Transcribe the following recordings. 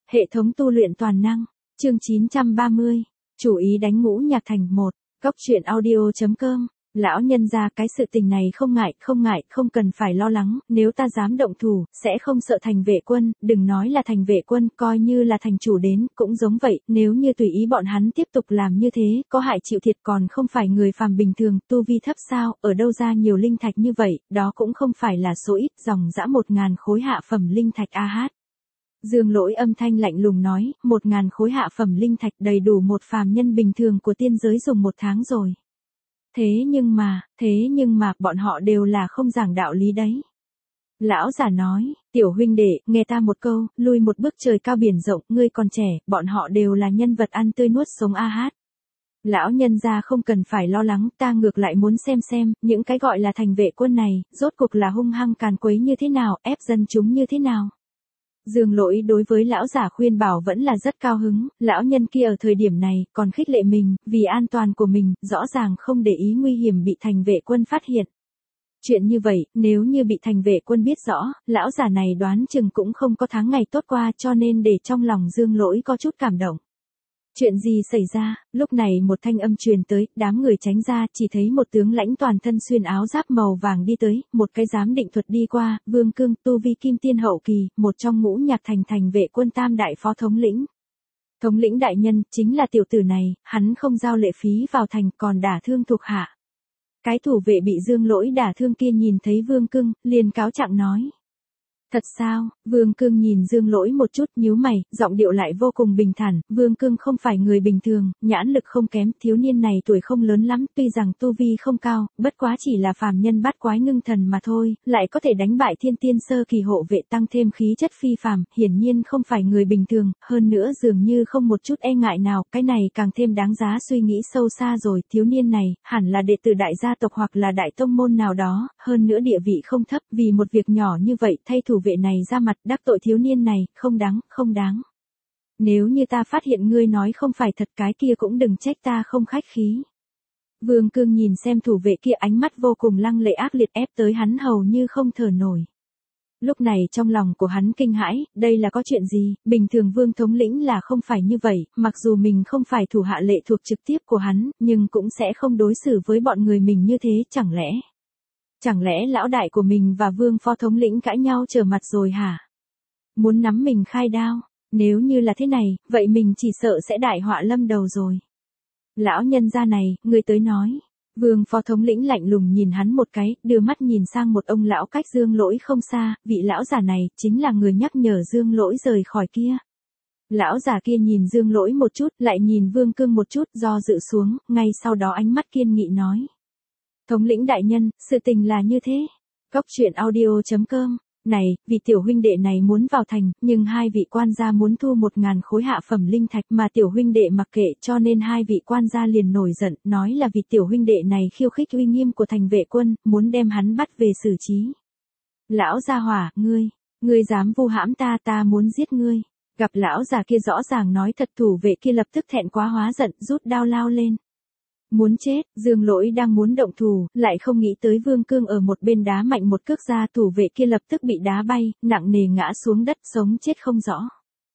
Hệ thống tu luyện toàn năng, chương 930, chủ ý đánh Ngũ Nhạc Thành 1, Cốc truyện audio.com. Lão nhân gia, cái sự tình này không ngại, không cần phải lo lắng, nếu ta dám động thủ, sẽ không sợ Thành vệ quân, đừng nói là Thành vệ quân, coi như là thành chủ đến, cũng giống vậy, nếu như tùy ý bọn hắn tiếp tục làm như thế, có hại chịu thiệt còn không phải người phàm bình thường, tu vi thấp sao, ở đâu ra nhiều linh thạch như vậy, đó cũng không phải là số ít, dòng dã 1.000 khối hạ phẩm linh thạch a hát. Dương Lỗi âm thanh lạnh lùng nói, 1.000 khối hạ phẩm linh thạch đầy đủ một phàm nhân bình thường của tiên giới dùng 1 tháng rồi. Thế nhưng mà, bọn họ đều là không giảng đạo lý đấy. Lão giả nói, tiểu huynh đệ, nghe ta một câu, lui một bước trời cao biển rộng, ngươi còn trẻ, bọn họ đều là nhân vật ăn tươi nuốt sống a hát. Lão nhân gia không cần phải lo lắng, ta ngược lại muốn xem, những cái gọi là thành vệ quân này, rốt cuộc là hung hăng càn quấy như thế nào, ép dân chúng như thế nào. Dương Lỗi đối với lão giả khuyên bảo vẫn là rất cao hứng, lão nhân kia ở thời điểm này còn khích lệ mình, vì an toàn của mình, rõ ràng không để ý nguy hiểm bị thành vệ quân phát hiện. Chuyện như vậy, nếu như bị thành vệ quân biết rõ, lão giả này đoán chừng cũng không có tháng ngày tốt qua, cho nên để trong lòng Dương Lỗi có chút cảm động. Chuyện gì xảy ra, lúc này một thanh âm truyền tới, đám người tránh ra, chỉ thấy một tướng lãnh toàn thân xuyên áo giáp màu vàng đi tới, một cái giám định thuật đi qua, Vương Cương, tu vi kim tiên hậu kỳ, một trong Ngũ Nhạc Thành thành vệ quân tam đại phó thống lĩnh. Thống lĩnh đại nhân, chính là tiểu tử này, hắn không giao lệ phí vào thành, còn đả thương thuộc hạ. Cái thủ vệ bị Dương Lỗi đả thương kia nhìn thấy Vương Cương, liền cáo trạng nói. Thật sao? Vương Cương nhìn Dương Lỗi một chút, nhíu mày, giọng điệu lại vô cùng bình thản, Vương Cương không phải người bình thường, nhãn lực không kém, thiếu niên này tuổi không lớn lắm, tuy rằng tu vi không cao, bất quá chỉ là phàm nhân bát quái ngưng thần mà thôi, lại có thể đánh bại thiên tiên sơ kỳ hộ vệ tăng thêm khí chất phi phàm, hiển nhiên không phải người bình thường, hơn nữa dường như không một chút e ngại nào, cái này càng thêm đáng giá suy nghĩ sâu xa rồi, thiếu niên này, hẳn là đệ tử đại gia tộc hoặc là đại tông môn nào đó, hơn nữa địa vị không thấp, vì một việc nhỏ như vậy, thay thủ vệ này ra mặt đắc tội thiếu niên này, không đáng. Nếu như ta phát hiện ngươi nói không phải thật cái kia cũng đừng trách ta không khách khí. Vương Cương nhìn xem thủ vệ kia ánh mắt vô cùng lăng lệ ác liệt ép tới hắn hầu như không thở nổi. Lúc này trong lòng của hắn kinh hãi, đây là có chuyện gì, bình thường Vương thống lĩnh là không phải như vậy, mặc dù mình không phải thủ hạ lệ thuộc trực tiếp của hắn, nhưng cũng sẽ không đối xử với bọn người mình như thế, Chẳng lẽ lão đại của mình và Vương phó thống lĩnh cãi nhau trở mặt rồi hả? Muốn nắm mình khai đao, nếu như là thế này, vậy mình chỉ sợ sẽ đại họa lâm đầu rồi. Lão nhân gia này, người tới nói. Vương phó thống lĩnh lạnh lùng nhìn hắn một cái, đưa mắt nhìn sang một ông lão cách Dương Lỗi không xa, vị lão giả này chính là người nhắc nhở Dương Lỗi rời khỏi kia. Lão già kia nhìn Dương Lỗi một chút, lại nhìn Vương Cương một chút, do dự xuống, ngay sau đó ánh mắt kiên nghị nói. Thống lĩnh đại nhân, sự tình là như thế. Cốc truyện audio.com. Này, vì tiểu huynh đệ này muốn vào thành, nhưng hai vị quan gia muốn thu 1.000 khối hạ phẩm linh thạch mà tiểu huynh đệ mặc kệ, cho nên hai vị quan gia liền nổi giận, nói là vì tiểu huynh đệ này khiêu khích uy nghiêm của thành vệ quân, muốn đem hắn bắt về xử trí. Lão gia hỏa, ngươi dám vu hãm ta muốn giết ngươi. Gặp lão già kia rõ ràng nói thật, thủ vệ kia lập tức thẹn quá hóa giận, rút đao lao lên. Muốn chết, Dương Lỗi đang muốn động thủ, lại không nghĩ tới Vương Cương ở một bên đá mạnh một cước ra, thủ vệ kia lập tức bị đá bay, nặng nề ngã xuống đất, sống chết không rõ.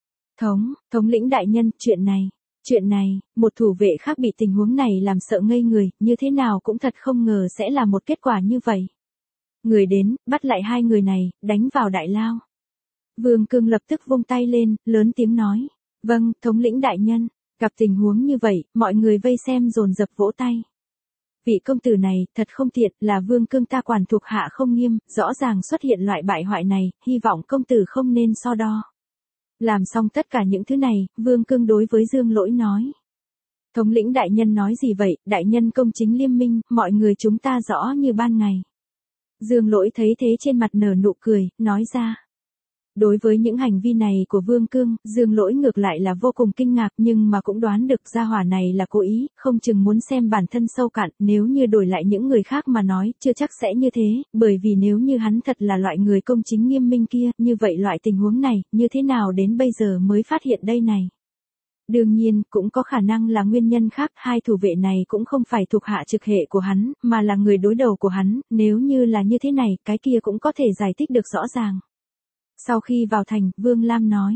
Thống lĩnh đại nhân, chuyện này, một thủ vệ khác bị tình huống này làm sợ ngây người, như thế nào cũng thật không ngờ sẽ là một kết quả như vậy. Người đến, bắt lại hai người này, đánh vào đại lao. Vương Cương lập tức vung tay lên, lớn tiếng nói, vâng, thống lĩnh đại nhân. Gặp tình huống như vậy, mọi người vây xem dồn dập vỗ tay. Vị công tử này, thật không thiện, là Vương Cương ta quản thuộc hạ không nghiêm, rõ ràng xuất hiện loại bại hoại này, hy vọng công tử không nên so đo. Làm xong tất cả những thứ này, Vương Cương đối với Dương Lỗi nói. Thống lĩnh đại nhân nói gì vậy, đại nhân công chính liêm minh, mọi người chúng ta rõ như ban ngày. Dương Lỗi thấy thế trên mặt nở nụ cười, nói ra. Đối với những hành vi này của Vương Cương, Dương Lỗi ngược lại là vô cùng kinh ngạc, nhưng mà cũng đoán được gia hỏa này là cố ý, không chừng muốn xem bản thân sâu cạn, nếu như đổi lại những người khác mà nói, chưa chắc sẽ như thế, bởi vì nếu như hắn thật là loại người công chính nghiêm minh kia, như vậy loại tình huống này, như thế nào đến bây giờ mới phát hiện đây này. Đương nhiên, cũng có khả năng là nguyên nhân khác, hai thủ vệ này cũng không phải thuộc hạ trực hệ của hắn, mà là người đối đầu của hắn, nếu như là như thế này, cái kia cũng có thể giải thích được rõ ràng. Sau khi vào thành, Vương Lam nói,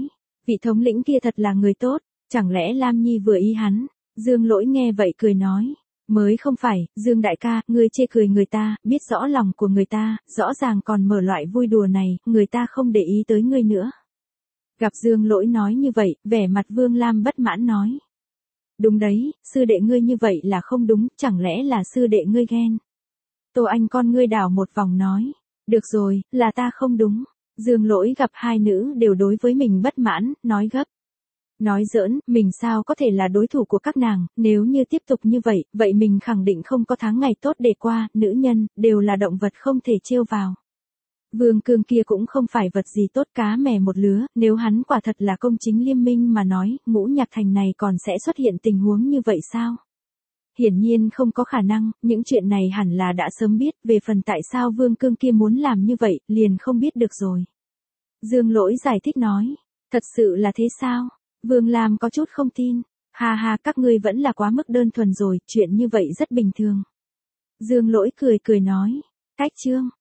Vị thống lĩnh kia thật là người tốt, chẳng lẽ Lam Nhi vừa ý hắn? Dương Lỗi nghe vậy cười nói. Mới không phải, Dương đại ca, ngươi chê cười người ta, biết rõ lòng của người ta, rõ ràng còn mở loại vui đùa này, người ta không để ý tới ngươi nữa. Gặp Dương Lỗi nói như vậy, vẻ mặt Vương Lam bất mãn nói. Đúng đấy, sư đệ ngươi như vậy là không đúng, chẳng lẽ là sư đệ ngươi ghen? Tô Anh con ngươi đảo một vòng nói. Được rồi, là ta không đúng. Dương Lỗi gặp hai nữ đều đối với mình bất mãn, nói gấp. Nói giỡn, mình sao có thể là đối thủ của các nàng, nếu như tiếp tục như vậy, vậy mình khẳng định không có tháng ngày tốt để qua, nữ nhân, đều là động vật không thể trêu vào. Vương Cương kia cũng không phải vật gì tốt cá mè một lứa, nếu hắn quả thật là công chính liêm minh mà nói, Ngũ Nhạc Thành này còn sẽ xuất hiện tình huống như vậy sao? Hiển nhiên không có khả năng, những chuyện này hẳn là đã sớm biết, về phần tại sao Vương Cương kia muốn làm như vậy, liền không biết được rồi. Dương Lỗi giải thích nói, thật sự là thế sao? Vương Lam có chút không tin, ha ha các ngươi vẫn là quá mức đơn thuần rồi, chuyện như vậy rất bình thường. Dương Lỗi cười cười nói, cách chương.